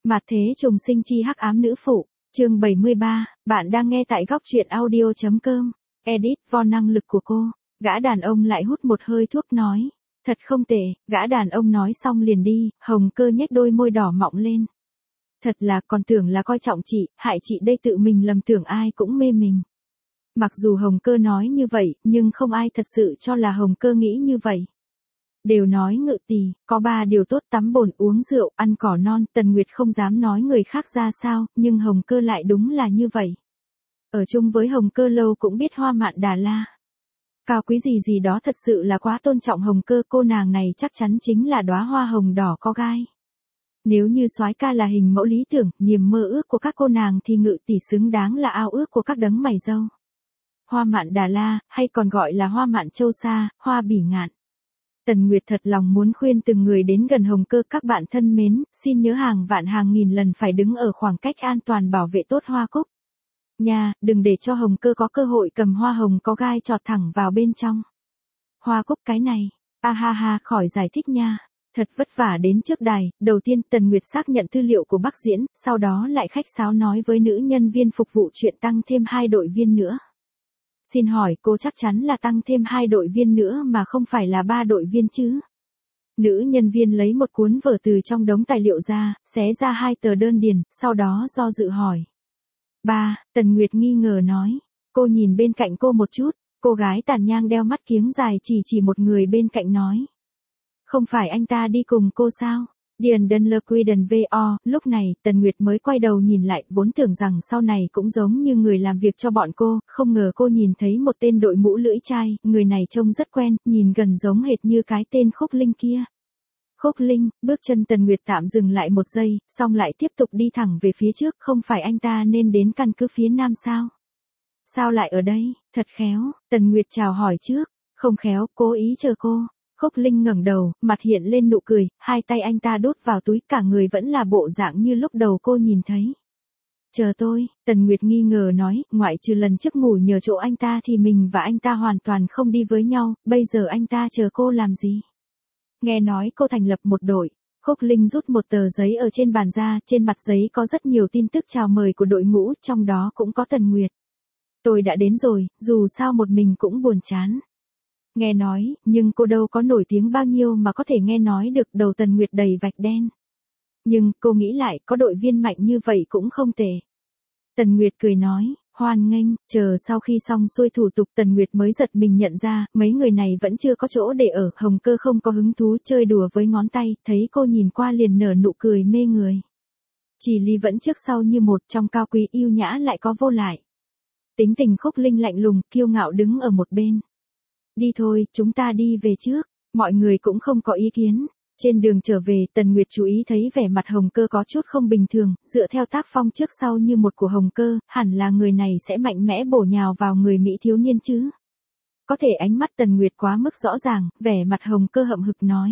Mạt thế trùng sinh chi hắc ám nữ phụ, chương 73, bạn đang nghe tại góc truyện audio.com, edit vo năng lực của cô. Gã đàn ông lại hút một hơi thuốc nói, thật không tệ, gã đàn ông nói xong liền đi, Hồng Cơ nhếch đôi môi đỏ mọng lên. Thật là còn tưởng là coi trọng chị, hại chị đây tự mình lầm tưởng ai cũng mê mình. Mặc dù Hồng Cơ nói như vậy, nhưng không ai thật sự cho là Hồng Cơ nghĩ như vậy. Đều nói ngự tỳ, có 3 điều tốt: tắm bồn, uống rượu, ăn cỏ non. Tần Nguyệt không dám nói người khác ra sao, nhưng Hồng Cơ lại đúng là như vậy. Ở chung với Hồng Cơ lâu cũng biết Hoa Mạn Đà La. Cao quý gì đó thật sự là quá tôn trọng Hồng Cơ, cô nàng này chắc chắn chính là đóa hoa hồng đỏ có gai. Nếu như soái ca là hình mẫu lý tưởng, niềm mơ ước của các cô nàng thì ngự tỷ xứng đáng là ao ước của các đấng mày râu. Hoa Mạn Đà La, hay còn gọi là Hoa Mạn Châu Sa, Hoa Bỉ Ngạn. Tần Nguyệt thật lòng muốn khuyên từng người đến gần Hồng Cơ: các bạn thân mến, xin nhớ hàng vạn hàng nghìn lần phải đứng ở khoảng cách an toàn, bảo vệ tốt hoa cúc nha, đừng để cho Hồng Cơ có cơ hội cầm hoa hồng có gai chọt thẳng vào bên trong. Hoa cúc cái này, ha ha, khỏi giải thích nha. Thật vất vả đến trước đài, đầu tiên Tần Nguyệt xác nhận tư liệu của Bắc Diễn, sau đó lại khách sáo nói với nữ nhân viên phục vụ chuyện tăng thêm 2 đội viên nữa. Xin hỏi cô chắc chắn là tăng thêm 2 đội viên nữa mà không phải là 3 đội viên chứ? Nữ nhân viên lấy một cuốn vở từ trong đống tài liệu ra, xé ra 2 tờ đơn điền, sau đó do dự hỏi. 3, Tần Nguyệt nghi ngờ nói. Cô nhìn bên cạnh cô một chút, cô gái tàn nhang đeo mắt kiếng dài chỉ một người bên cạnh nói. Không phải anh ta đi cùng cô sao? Điền Đơn Lơ Quy Đần V.O. Lúc này, Tần Nguyệt mới quay đầu nhìn lại, vốn tưởng rằng sau này cũng giống như người làm việc cho bọn cô, không ngờ cô nhìn thấy một tên đội mũ lưỡi chai, người này trông rất quen, nhìn gần giống hệt như cái tên Khúc Linh kia. Khúc Linh, bước chân Tần Nguyệt tạm dừng lại một giây, xong lại tiếp tục đi thẳng về phía trước, không phải anh ta nên đến căn cứ phía Nam sao? Sao lại ở đây? Thật khéo, Tần Nguyệt chào hỏi trước, không khéo, cố ý chờ cô. Khúc Linh ngẩng đầu, mặt hiện lên nụ cười, 2 tay anh ta đút vào túi, cả người vẫn là bộ dạng như lúc đầu cô nhìn thấy. Chờ tôi, Tần Nguyệt nghi ngờ nói, ngoại trừ lần trước ngủ nhờ chỗ anh ta thì mình và anh ta hoàn toàn không đi với nhau, bây giờ anh ta chờ cô làm gì? Nghe nói cô thành lập một đội. Khúc Linh rút một tờ giấy ở trên bàn ra, trên mặt giấy có rất nhiều tin tức chào mời của đội ngũ, trong đó cũng có Tần Nguyệt. Tôi đã đến rồi, dù sao một mình cũng buồn chán. Nghe nói, nhưng cô đâu có nổi tiếng bao nhiêu mà có thể nghe nói được. Đầu Tần Nguyệt đầy vạch đen. Nhưng, cô nghĩ lại, có đội viên mạnh như vậy cũng không tệ. Tần Nguyệt cười nói, hoan nghênh, chờ sau khi xong xuôi thủ tục Tần Nguyệt mới giật mình nhận ra, mấy người này vẫn chưa có chỗ để ở. Hồng Cơ không có hứng thú chơi đùa với ngón tay, thấy cô nhìn qua liền nở nụ cười mê người. Chỉ Ly vẫn trước sau như một, trong cao quý yêu nhã lại có vô lại. Tính tình Khúc Linh lạnh lùng, kiêu ngạo đứng ở một bên. Đi thôi, chúng ta đi về trước. Mọi người cũng không có ý kiến. Trên đường trở về, Tần Nguyệt chú ý thấy vẻ mặt Hồng Cơ có chút không bình thường, dựa theo tác phong trước sau như một của Hồng Cơ, hẳn là người này sẽ mạnh mẽ bổ nhào vào người Mỹ thiếu niên chứ. Có thể ánh mắt Tần Nguyệt quá mức rõ ràng, vẻ mặt Hồng Cơ hậm hực nói.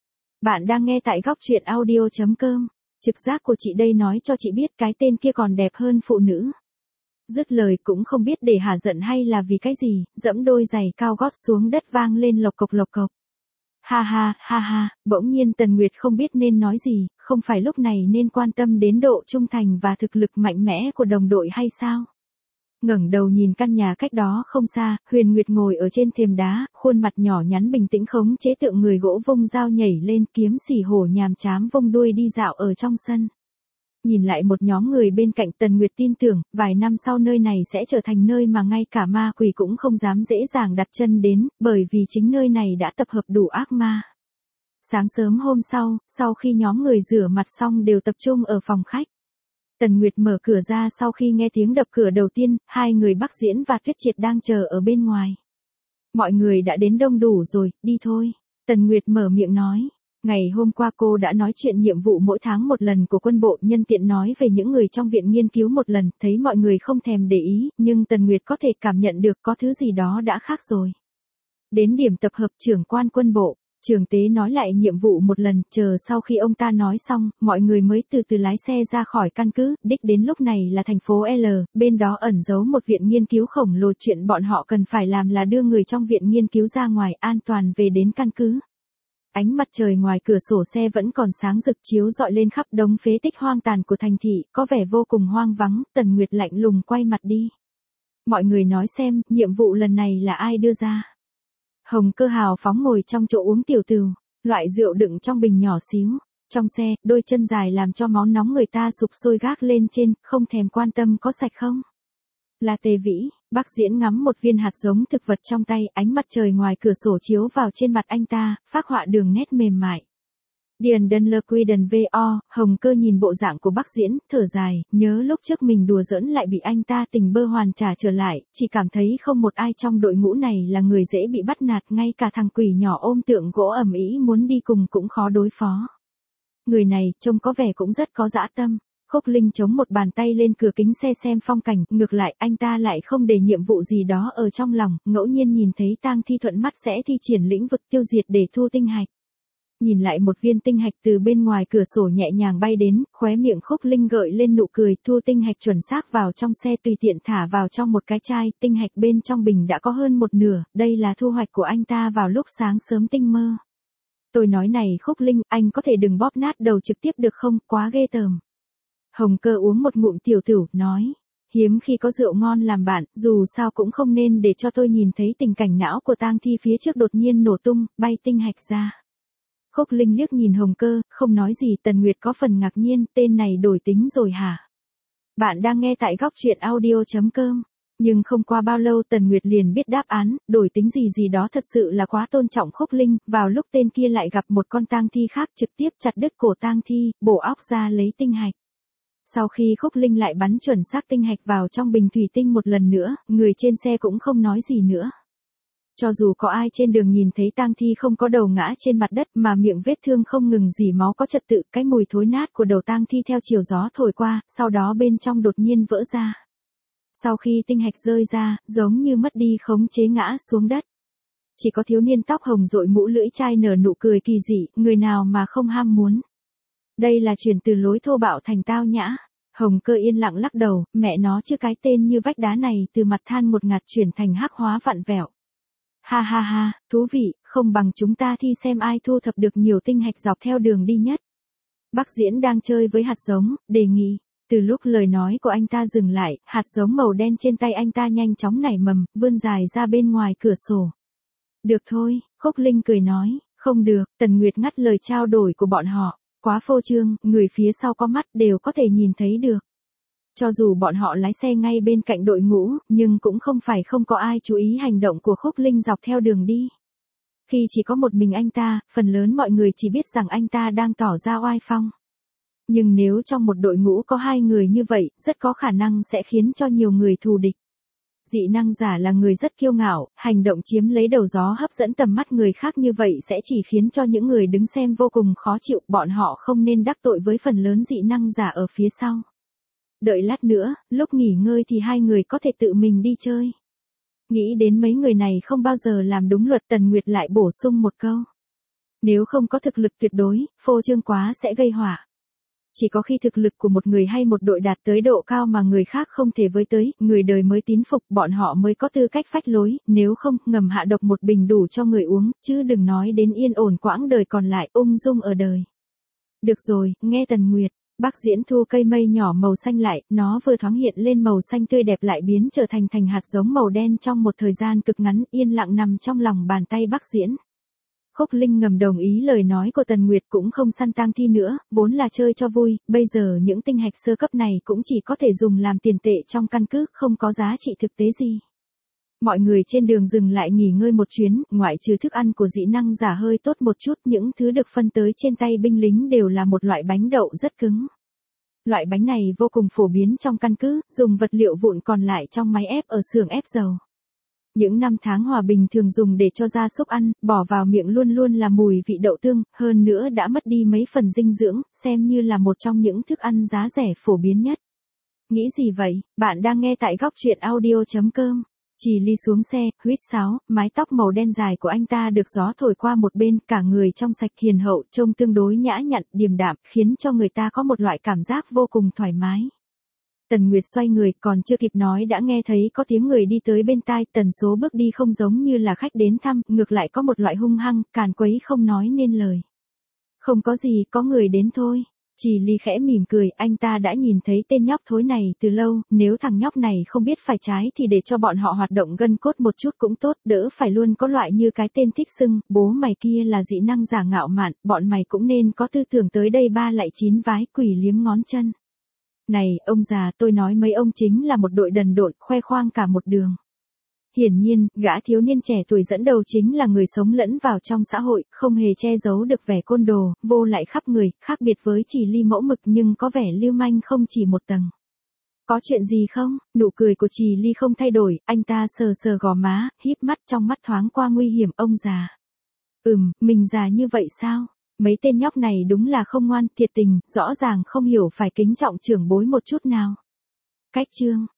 Bạn đang nghe tại góc truyện audio.com. Trực giác của chị đây nói cho chị biết cái tên kia còn đẹp hơn phụ nữ. Dứt lời cũng không biết để hả giận hay là vì cái gì, dẫm đôi giày cao gót xuống đất vang lên lộc cộc lộc cộc. Ha ha, bỗng nhiên Tần Nguyệt không biết nên nói gì, không phải lúc này nên quan tâm đến độ trung thành và thực lực mạnh mẽ của đồng đội hay sao? Ngẩng đầu nhìn căn nhà cách đó không xa, Huyền Nguyệt ngồi ở trên thềm đá, khuôn mặt nhỏ nhắn bình tĩnh khống chế tượng người gỗ vung dao nhảy lên, kiếm xỉ hổ nhàm chám vung đuôi đi dạo ở trong sân. Nhìn lại một nhóm người bên cạnh, Tần Nguyệt tin tưởng, vài năm sau nơi này sẽ trở thành nơi mà ngay cả ma quỷ cũng không dám dễ dàng đặt chân đến, bởi vì chính nơi này đã tập hợp đủ ác ma. Sáng sớm hôm sau khi nhóm người rửa mặt xong đều tập trung ở phòng khách. Tần Nguyệt mở cửa ra sau khi nghe tiếng đập cửa đầu tiên, 2 người Bắc Diễn và Tuyết Triệt đang chờ ở bên ngoài. Mọi người đã đến đông đủ rồi, đi thôi. Tần Nguyệt mở miệng nói. Ngày hôm qua cô đã nói chuyện nhiệm vụ mỗi tháng một lần của quân bộ, nhân tiện nói về những người trong viện nghiên cứu một lần, thấy mọi người không thèm để ý, nhưng Tần Nguyệt có thể cảm nhận được có thứ gì đó đã khác rồi. Đến điểm tập hợp trưởng quan quân bộ, Trường Tế nói lại nhiệm vụ một lần, chờ sau khi ông ta nói xong, mọi người mới từ từ lái xe ra khỏi căn cứ, đích đến lúc này là thành phố L, bên đó ẩn giấu một viện nghiên cứu khổng lồ, chuyện bọn họ cần phải làm là đưa người trong viện nghiên cứu ra ngoài an toàn về đến căn cứ. Ánh mặt trời ngoài cửa sổ xe vẫn còn sáng rực chiếu rọi lên khắp đống phế tích hoang tàn của thành thị, có vẻ vô cùng hoang vắng. Tần Nguyệt lạnh lùng quay mặt đi. Mọi người nói xem, nhiệm vụ lần này là ai đưa ra? Hồng Cơ hào phóng ngồi trong chỗ uống tiểu từu, loại rượu đựng trong bình nhỏ xíu. Trong xe, đôi chân dài làm cho máu nóng người ta sục sôi gác lên trên, không thèm quan tâm có sạch không. Là Tề Vĩ. Bác Diễn ngắm một viên hạt giống thực vật trong tay, ánh mặt trời ngoài cửa sổ chiếu vào trên mặt anh ta, phác họa đường nét mềm mại. Điền Đân Lơ Quy Đần V.O. Hồng Cơ nhìn bộ dạng của Bác Diễn, thở dài, nhớ lúc trước mình đùa giỡn lại bị anh ta tình bơ hoàn trả trở lại, chỉ cảm thấy không một ai trong đội ngũ này là người dễ bị bắt nạt, ngay cả thằng quỷ nhỏ ôm tượng gỗ ầm ĩ muốn đi cùng cũng khó đối phó. Người này trông có vẻ cũng rất có dã tâm. Khúc Linh chống một bàn tay lên cửa kính xe xem phong cảnh, ngược lại anh ta lại không để nhiệm vụ gì đó ở trong lòng, ngẫu nhiên nhìn thấy tang thi thuận mắt sẽ thi triển lĩnh vực tiêu diệt để thu tinh hạch. Nhìn lại một viên tinh hạch từ bên ngoài cửa sổ nhẹ nhàng bay đến, khóe miệng Khúc Linh gợi lên nụ cười, thu tinh hạch chuẩn xác vào trong xe tùy tiện thả vào trong một cái chai, tinh hạch bên trong bình đã có hơn một nửa, đây là thu hoạch của anh ta vào lúc sáng sớm tinh mơ. Tôi nói này Khúc Linh, anh có thể đừng bóp nát đầu trực tiếp được không, quá ghê tởm. Hồng Cơ uống một ngụm tiểu tửu, nói, hiếm khi có rượu ngon làm bạn, dù sao cũng không nên để cho tôi nhìn thấy tình cảnh não của tang thi phía trước đột nhiên nổ tung, bay tinh hạch ra. Khúc Linh liếc nhìn Hồng Cơ, không nói gì. Tần Nguyệt có phần ngạc nhiên, tên này đổi tính rồi hả? Bạn đang nghe tại góc truyện audio.com. Nhưng không qua bao lâu Tần Nguyệt liền biết đáp án, đổi tính gì gì đó thật sự là quá tôn trọng Khúc Linh, vào lúc tên kia lại gặp một con tang thi khác trực tiếp chặt đứt cổ tang thi, bổ óc ra lấy tinh hạch. Sau khi Khúc Linh lại bắn chuẩn xác tinh hạch vào trong bình thủy tinh một lần nữa, người trên xe cũng không nói gì nữa. Cho dù có ai trên đường nhìn thấy tang thi không có đầu ngã trên mặt đất mà miệng vết thương không ngừng rỉ máu có trật tự, cái mùi thối nát của đầu tang thi theo chiều gió thổi qua, sau đó bên trong đột nhiên vỡ ra. Sau khi tinh hạch rơi ra, giống như mất đi khống chế ngã xuống đất. Chỉ có thiếu niên tóc hồng rội mũ lưỡi chai nở nụ cười kỳ dị, người nào mà không ham muốn. Đây là chuyển từ lối thô bạo thành tao nhã. Hồng Cơ yên lặng lắc đầu, mẹ nó chứ cái tên như vách đá này từ mặt than một ngạt chuyển thành hắc hóa vặn vẹo. Ha ha ha, thú vị, không bằng chúng ta thi xem ai thu thập được nhiều tinh hạch dọc theo đường đi nhất. Bác Diễn đang chơi với hạt giống, đề nghị. Từ lúc lời nói của anh ta dừng lại, hạt giống màu đen trên tay anh ta nhanh chóng nảy mầm, vươn dài ra bên ngoài cửa sổ. Được thôi, Khúc Linh cười nói, không được. Tần Nguyệt ngắt lời trao đổi của bọn họ. Quá phô trương, người phía sau có mắt đều có thể nhìn thấy được. Cho dù bọn họ lái xe ngay bên cạnh đội ngũ, nhưng cũng không phải không có ai chú ý hành động của Khúc Linh dọc theo đường đi. Khi chỉ có một mình anh ta, phần lớn mọi người chỉ biết rằng anh ta đang tỏ ra oai phong. Nhưng nếu trong một đội ngũ có hai người như vậy, rất có khả năng sẽ khiến cho nhiều người thù địch. Dị năng giả là người rất kiêu ngạo, hành động chiếm lấy đầu gió hấp dẫn tầm mắt người khác như vậy sẽ chỉ khiến cho những người đứng xem vô cùng khó chịu, bọn họ không nên đắc tội với phần lớn dị năng giả ở phía sau. Đợi lát nữa, lúc nghỉ ngơi thì hai người có thể tự mình đi chơi. Nghĩ đến mấy người này không bao giờ làm đúng luật, Tần Nguyệt lại bổ sung một câu. Nếu không có thực lực tuyệt đối, phô trương quá sẽ gây họa. Chỉ có khi thực lực của một người hay một đội đạt tới độ cao mà người khác không thể với tới, người đời mới tín phục, bọn họ mới có tư cách phách lối, nếu không, ngầm hạ độc một bình đủ cho người uống, chứ đừng nói đến yên ổn quãng đời còn lại, ung dung ở đời. Được rồi, nghe Tần Nguyệt. Bác Diễn thu cây mây nhỏ màu xanh lại, nó vừa thoáng hiện lên màu xanh tươi đẹp lại biến trở thành hạt giống màu đen trong một thời gian cực ngắn, yên lặng nằm trong lòng bàn tay Bác Diễn. Khúc Linh ngầm đồng ý lời nói của Tần Nguyệt, cũng không săn tang thi nữa, vốn là chơi cho vui, bây giờ những tinh hạch sơ cấp này cũng chỉ có thể dùng làm tiền tệ trong căn cứ, không có giá trị thực tế gì. Mọi người trên đường dừng lại nghỉ ngơi một chuyến, ngoại trừ thức ăn của dị năng giả hơi tốt một chút, những thứ được phân tới trên tay binh lính đều là một loại bánh đậu rất cứng. Loại bánh này vô cùng phổ biến trong căn cứ, dùng vật liệu vụn còn lại trong máy ép ở xưởng ép dầu. Những năm tháng hòa bình thường dùng để cho gia súc ăn, bỏ vào miệng luôn luôn là mùi vị đậu tương, hơn nữa đã mất đi mấy phần dinh dưỡng, xem như là một trong những thức ăn giá rẻ phổ biến nhất. Nghĩ gì vậy? Bạn đang nghe tại góc truyện audio.com. Chỉ Ly xuống xe, huýt sáo, mái tóc màu đen dài của anh ta được gió thổi qua một bên, cả người trong sạch hiền hậu, trông tương đối nhã nhặn, điềm đạm, khiến cho người ta có một loại cảm giác vô cùng thoải mái. Tần Nguyệt xoay người, còn chưa kịp nói đã nghe thấy có tiếng người đi tới bên tai, tần số bước đi không giống như là khách đến thăm, ngược lại có một loại hung hăng, càn quấy không nói nên lời. Không có gì, có người đến thôi. Chỉ Ly khẽ mỉm cười, anh ta đã nhìn thấy tên nhóc thối này từ lâu, nếu thằng nhóc này không biết phải trái thì để cho bọn họ hoạt động gân cốt một chút cũng tốt, đỡ phải luôn có loại như cái tên thích xưng, bố mày kia là dị năng giả ngạo mạn, bọn mày cũng nên có tư tưởng tới đây ba lại chín vái quỷ liếm ngón chân. Này, ông già, tôi nói mấy ông chính là một đội đần độn, khoe khoang cả một đường. Hiển nhiên, gã thiếu niên trẻ tuổi dẫn đầu chính là người sống lẫn vào trong xã hội, không hề che giấu được vẻ côn đồ, vô lại khắp người, khác biệt với Chỉ Ly mẫu mực nhưng có vẻ lưu manh không chỉ một tầng. Có chuyện gì không? Nụ cười của Chỉ Ly không thay đổi, anh ta sờ sờ gò má, híp mắt trong mắt thoáng qua nguy hiểm, ông già. Mình già như vậy sao? Mấy tên nhóc này đúng là không ngoan, thiệt tình, rõ ràng không hiểu phải kính trọng trưởng bối một chút nào. Cách chương